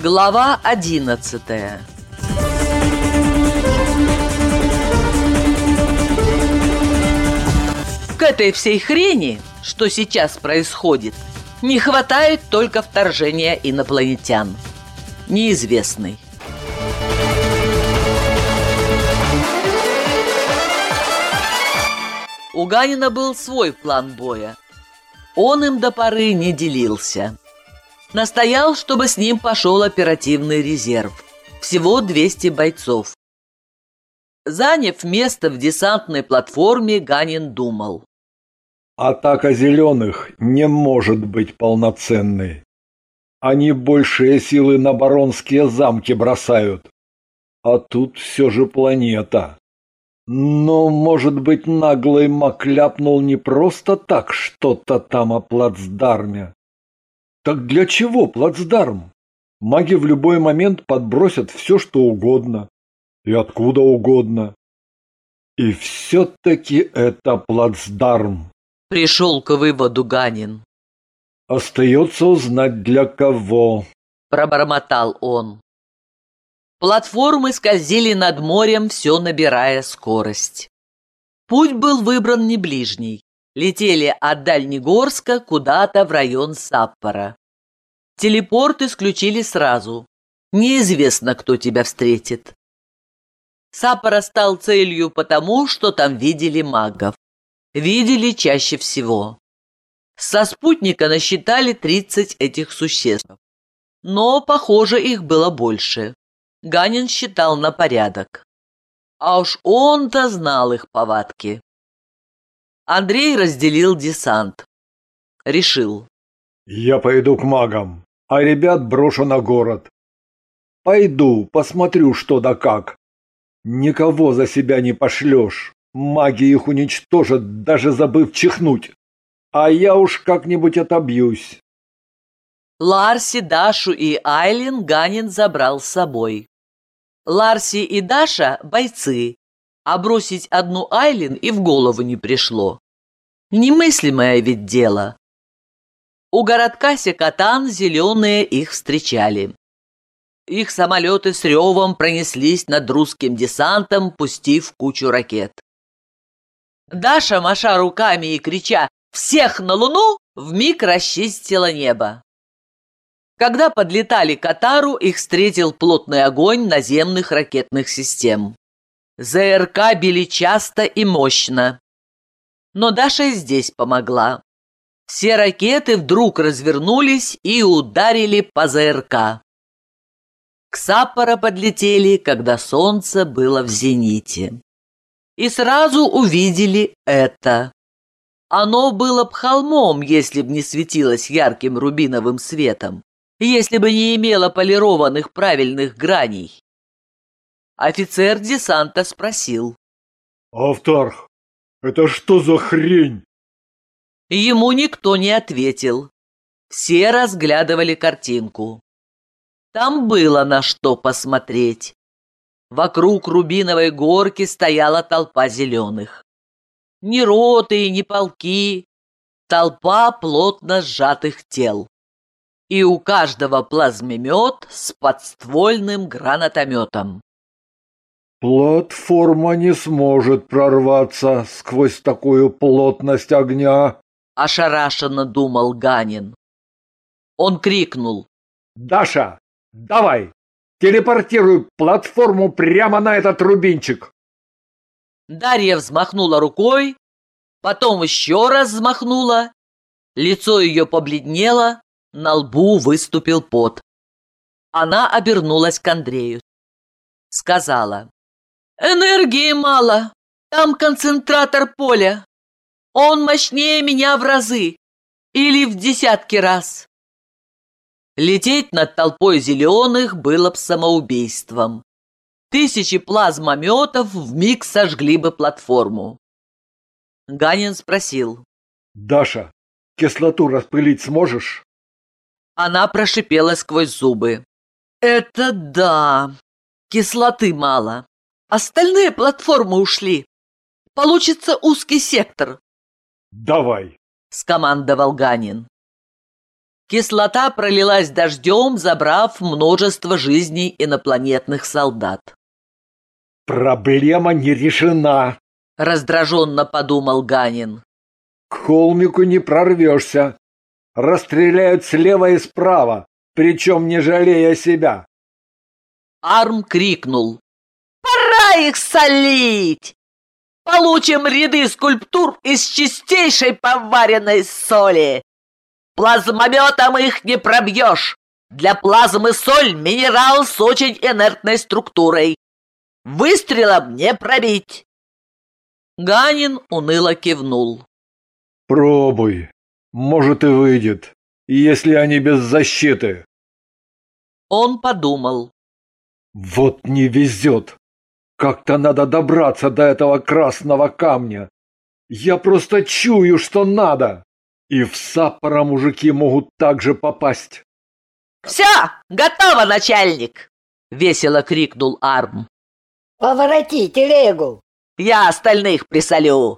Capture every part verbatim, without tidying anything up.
Глава одиннадцатая. К этой всей хрени, что сейчас происходит, не хватает только вторжения инопланетян. Неизвестный. У Ганина был свой план боя. Он им до поры не делился. Настоял, чтобы с ним пошел оперативный резерв. Всего двести бойцов. Заняв место в десантной платформе, Ганин думал. Атака зеленых не может быть полноценной. Они большие силы на баронские замки бросают. А тут все же планета. Но, может быть, наглый маг ляпнул не просто так что-то там о плацдарме. Так для чего плацдарм? Маги в любой момент подбросят все, что угодно. И откуда угодно. И все-таки это плацдарм. Пришел к выводу Ганин. Остается узнать, для кого. Пробормотал он. Платформы скользили над морем, все набирая скорость. Путь был выбран не ближний. Летели от Дальнегорска куда-то в район Саппора. Телепорт исключили сразу. Неизвестно, кто тебя встретит. Саппора стал целью потому, что там видели магов. Видели чаще всего. Со спутника насчитали тридцать этих существ. Но, похоже, их было больше. Ганин считал на порядок. А уж он-то знал их повадки. Андрей разделил десант. Решил. Я пойду к магам, а ребят брошу на город. Пойду, посмотрю, что да как. Никого за себя не пошлешь. Маги их уничтожат, даже забыв чихнуть. А я уж как-нибудь отобьюсь. Ларси, Дашу и Айлин Ганин забрал с собой. Ларси и Даша – бойцы, а бросить одну Айлин и в голову не пришло. Немыслимое ведь дело. У городка Секатан зеленые их встречали. Их самолеты с ревом пронеслись над русским десантом, пустив кучу ракет. Даша, маша руками и крича «Всех на Луну!», вмиг расчистила небо. Когда подлетали к Атару, их встретил плотный огонь наземных ракетных систем. ЗРК били часто и мощно. Но Даша и здесь помогла. Все ракеты вдруг развернулись и ударили по ЗРК. К Саппоро подлетели, когда солнце было в зените. И сразу увидели это. Оно было б холмом, если б не светилось ярким рубиновым светом, если бы не имело полированных правильных граней. Офицер десанта спросил. Автарх, это что за хрень? Ему никто не ответил. Все разглядывали картинку. Там было на что посмотреть. Вокруг рубиновой горки стояла толпа зеленых. Ни роты, ни полки. Толпа плотно сжатых тел. И у каждого плазмемет с подствольным гранатометом. Платформа не сможет прорваться сквозь такую плотность огня, Ошарашенно думал Ганин. Он крикнул. Даша, давай, телепортируй платформу прямо на этот рубинчик. Дарья взмахнула рукой, потом еще раз взмахнула. Лицо ее побледнело, на лбу выступил пот. Она обернулась к Андрею. Сказала. «Энергии мало, там концентратор поля. Он мощнее меня в разы, или в десятки раз». Лететь над толпой зеленых было б самоубийством. Тысячи плазмометов вмиг сожгли бы платформу. Ганин спросил. «Даша, кислоту распылить сможешь?» Она прошипела сквозь зубы. «Это да, кислоты мало. Остальные платформы ушли. Получится узкий сектор». «Давай», — скомандовал Ганин. Кислота пролилась дождем, забрав множество жизней инопланетных солдат. «Проблема не решена», — раздраженно подумал Ганин. «К холмику не прорвешься. Расстреляют слева и справа, причем не жалея себя». Арм крикнул: «Пора их солить! Получим ряды скульптур из чистейшей поваренной соли! Плазмометом их не пробьешь! Для плазмы соль — минерал с очень инертной структурой. Выстрелом не пробить!» Ганин уныло кивнул. «Пробуй. Может, и выйдет, если они без защиты». Он подумал. «Вот не везет. Как-то надо добраться до этого красного камня. Я просто чую, что надо. И в Саппоро мужики могут также попасть». «Все, готово, начальник!» — весело крикнул Арм. «Повороти телегу!» «Я остальных присолю!»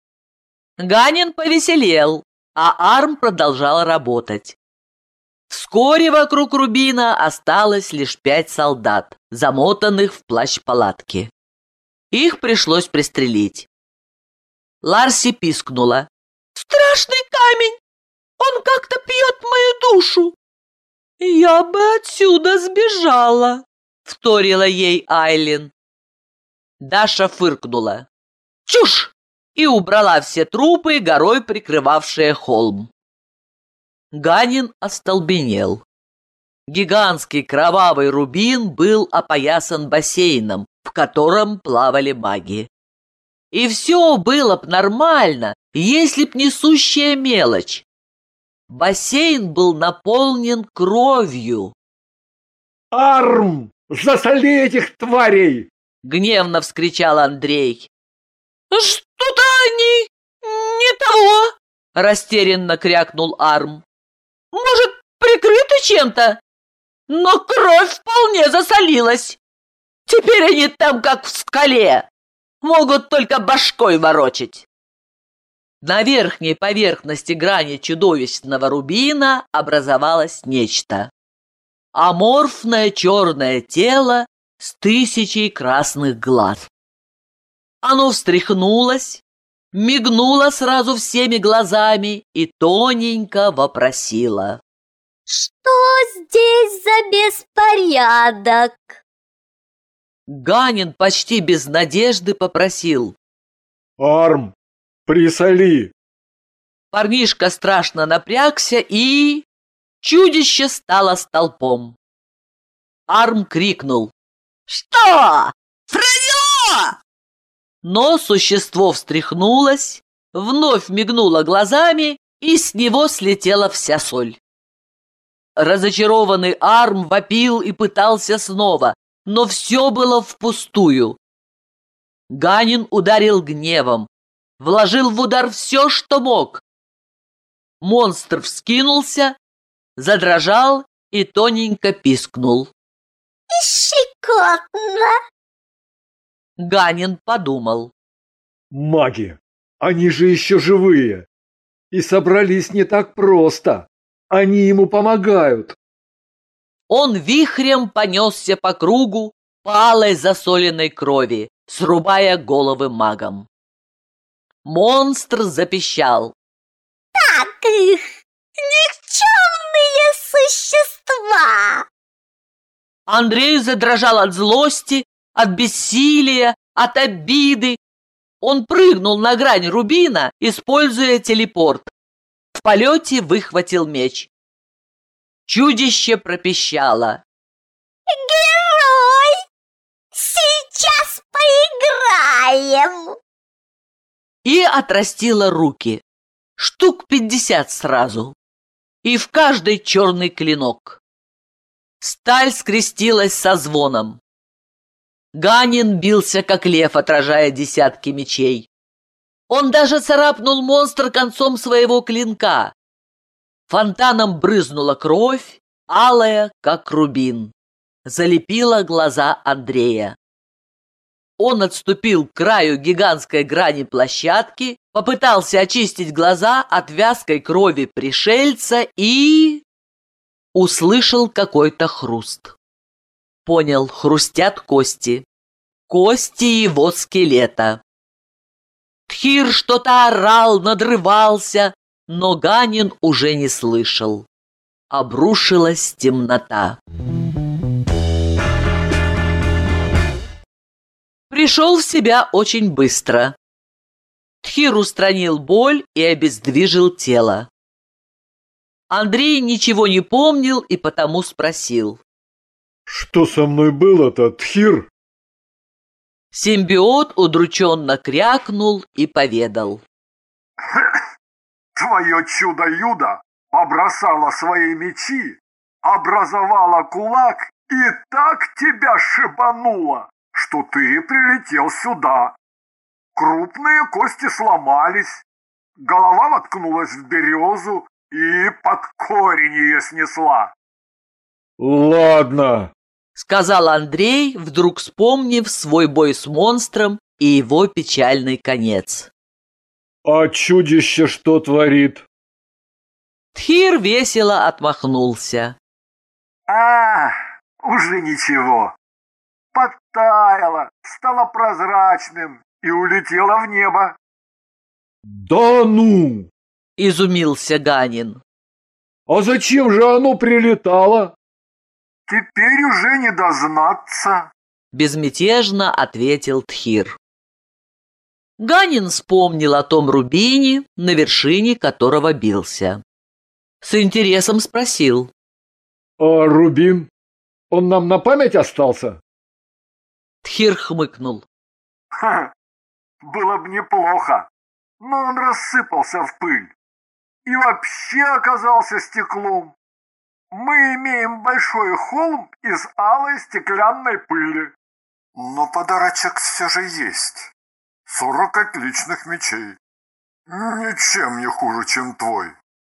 Ганин повеселел, а Арм продолжал работать. Вскоре вокруг Рубина осталось лишь пять солдат, замотанных в плащ палатки. Их пришлось пристрелить. Ларси пискнула: «Страшный камень! Он как-то пьет мою душу!» «Я бы отсюда сбежала!» — вторила ей Айлин. Даша фыркнула: «Чушь!» и убрала все трупы, горой прикрывавшие холм. Ганин остолбенел. Гигантский кровавый рубин был опоясан бассейном, в котором плавали маги. И все было б нормально, если б не сущая мелочь. Бассейн был наполнен кровью. «Арм! Засоли этих тварей!» — гневно вскричал Андрей. «Что-то они не того!» — растерянно крякнул Арм. «Может, прикрыты чем-то? Но кровь вполне засолилась. Теперь они там, как в скале. Могут только башкой ворочать». На верхней поверхности грани чудовищного рубина образовалось нечто. Аморфное черное тело с тысячей красных глаз. Оно встряхнулось, мигнуло сразу всеми глазами и тоненько вопросило: «Что здесь за беспорядок?» Ганин почти без надежды попросил: «Арм, присоли!» Парнишка страшно напрягся, и чудище стало столпом. Арм крикнул: «Что? Франило!» Но существо встряхнулось, вновь мигнуло глазами, и с него слетела вся соль. Разочарованный Арм вопил и пытался снова, но все было впустую. Ганин ударил гневом, вложил в удар все, что мог. Монстр вскинулся, задрожал и тоненько пискнул. «Щекотно!» Ганин подумал: «Маги! Они же еще живые! И собрались не так просто! Они ему помогают!» Он вихрем понесся по кругу по алой засоленной крови, срубая головы магам. Монстр запищал: «Так их! Никчемные существа!» Андрей задрожал от злости, от бессилия, от обиды. Он прыгнул на грань рубина, используя телепорт. В полете выхватил меч. Чудище пропищало: «Герой! Сейчас поиграем!» и отрастило руки. Штук пятьдесят сразу. И в каждой черный клинок. Сталь скрестилась со звоном. Ганин бился, как лев, отражая десятки мечей. Он даже царапнул монстр концом своего клинка. Фонтаном брызнула кровь, алая, как рубин. Залепила глаза Андрея. Он отступил к краю гигантской грани площадки, попытался очистить глаза от вязкой крови пришельца и... услышал какой-то хруст. Понял, хрустят кости. Кости его скелета. Тхир что-то орал, надрывался, но Ганин уже не слышал. Обрушилась темнота. Пришел в себя очень быстро. Тхир устранил боль и обездвижил тело. Андрей ничего не помнил и потому спросил: «Что со мной было-то, Тхир?» Симбиот удрученно крякнул и поведал: «Твое чудо-юдо побросало свои мечи, образовало кулак и так тебя шибануло, что ты прилетел сюда. Крупные кости сломались, голова воткнулась в березу и под корень ее снесла». «Ладно», — сказал Андрей, вдруг вспомнив свой бой с монстром и его печальный конец. «А чудище что творит?» Тхир весело отмахнулся. «А, уже ничего. Подтаяло, стало прозрачным и улетело в небо». «Да ну! — изумился Ганин. А зачем же оно прилетало?» «Теперь уже не дознаться», — безмятежно ответил Тхир. Ганин вспомнил о том рубине, на вершине которого бился. С интересом спросил: «А рубин? Он нам на память остался?» Тхир хмыкнул. Ха, было бы неплохо, но он рассыпался в пыль и вообще оказался стеклом. Мы имеем большой холм из алой стеклянной пыли. Но подарочек все же есть. Сорок отличных мечей. Ничем не хуже, чем твой».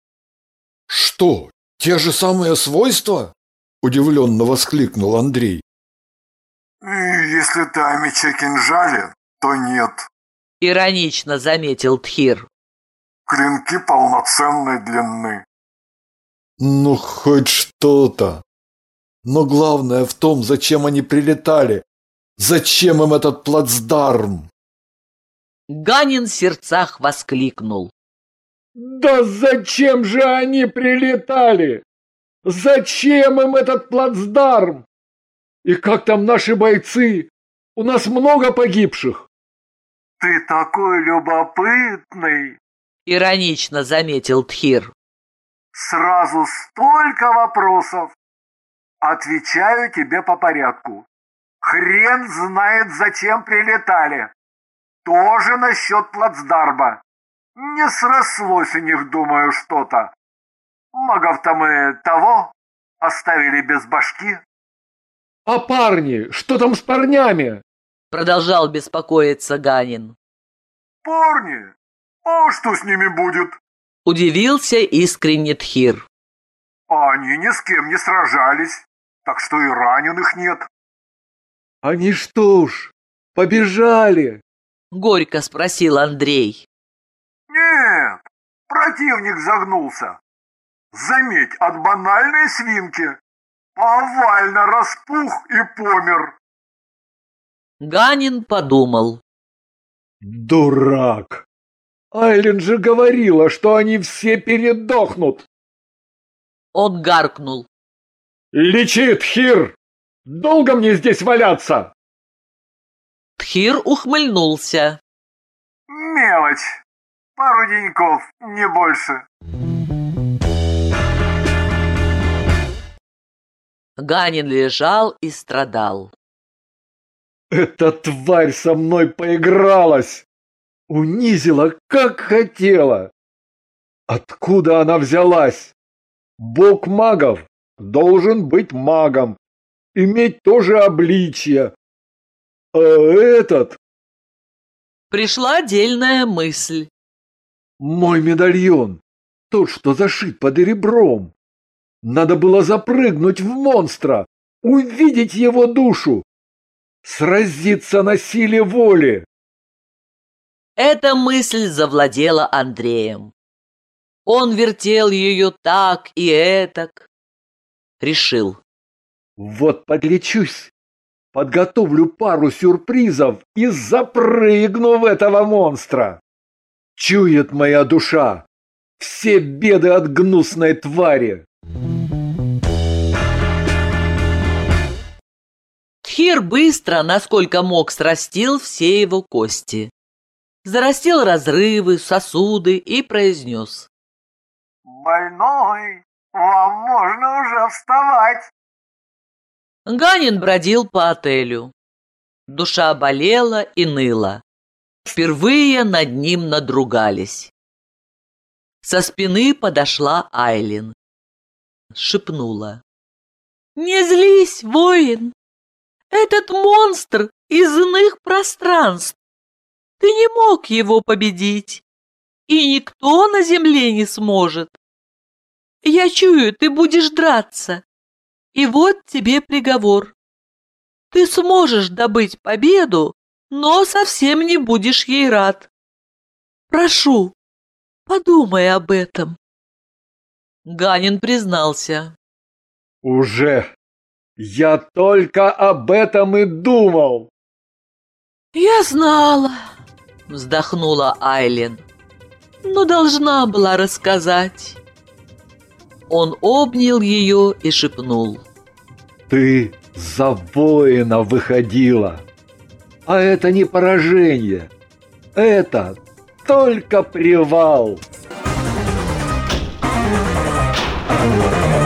«Что, те же самые свойства?» – удивленно воскликнул Андрей. И если ты о мече-кинжале, то нет. Иронично заметил Тхир. Клинки полноценной длины. «Ну, хоть что-то. Но главное в том, зачем они прилетали. Зачем им этот плацдарм?» Ганин в сердцах воскликнул. «Да зачем же они прилетали? Зачем им этот плацдарм? И как там наши бойцы? У нас много погибших». Ты такой любопытный. Иронично заметил Тхир. Сразу столько вопросов. Отвечаю тебе по порядку. Хрен знает, зачем прилетали. Тоже насчет плацдарма. Не срослось у них, думаю, что-то. Магов-то мы того оставили без башки. «А парни? Что там с парнями?» Продолжал беспокоиться Ганин. Парни? А что с ними будет? Удивился искренне Тхир. Они ни с кем не сражались, так что и раненых нет. «Они что уж, побежали?» Горько спросил Андрей. Нет, противник загнулся. Заметь, от банальной свинки повально распух и помер. Ганин подумал. «Дурак! Айлин же говорила, что они все передохнут!» Он гаркнул. «Лечи, Тхир! Долго мне здесь валяться?» Тхир ухмыльнулся. Мелочь. Пару деньков, не больше. Ганин лежал и страдал. «Эта тварь со мной поигралась! Унизила, как хотела! Откуда она взялась? Бог магов должен быть магом, иметь тоже обличье. А этот...» Пришла дельная мысль. «Мой медальон, тот, что зашит под ребром. Надо было запрыгнуть в монстра, увидеть его душу, сразиться на силе воли». Эта мысль завладела Андреем. Он вертел ее так и этак. решил. Вот подлечусь, подготовлю пару сюрпризов и запрыгну в этого монстра. Чует моя душа все беды от гнусной твари. Тхир быстро, насколько мог, срастил все его кости. Зарастил разрывы, сосуды и произнес: «Больной, вам можно уже вставать!» Ганин бродил по отелю. Душа болела и ныла. Впервые над ним надругались. Со спины подошла Айлин. Шепнула: «Не злись, воин! Этот монстр из иных пространств! Ты не мог его победить, и никто на земле не сможет. Я чую, ты будешь драться, и вот тебе приговор. Ты сможешь добыть победу, но совсем не будешь ей рад. Прошу, подумай об этом». Ганин признался: Уже я только об этом и думал. «Я знала», — вздохнула Айлин, — «но должна была рассказать». Он обнял ее и шепнул: Ты за воина выходила. А это не поражение. Это только привал. Thank you.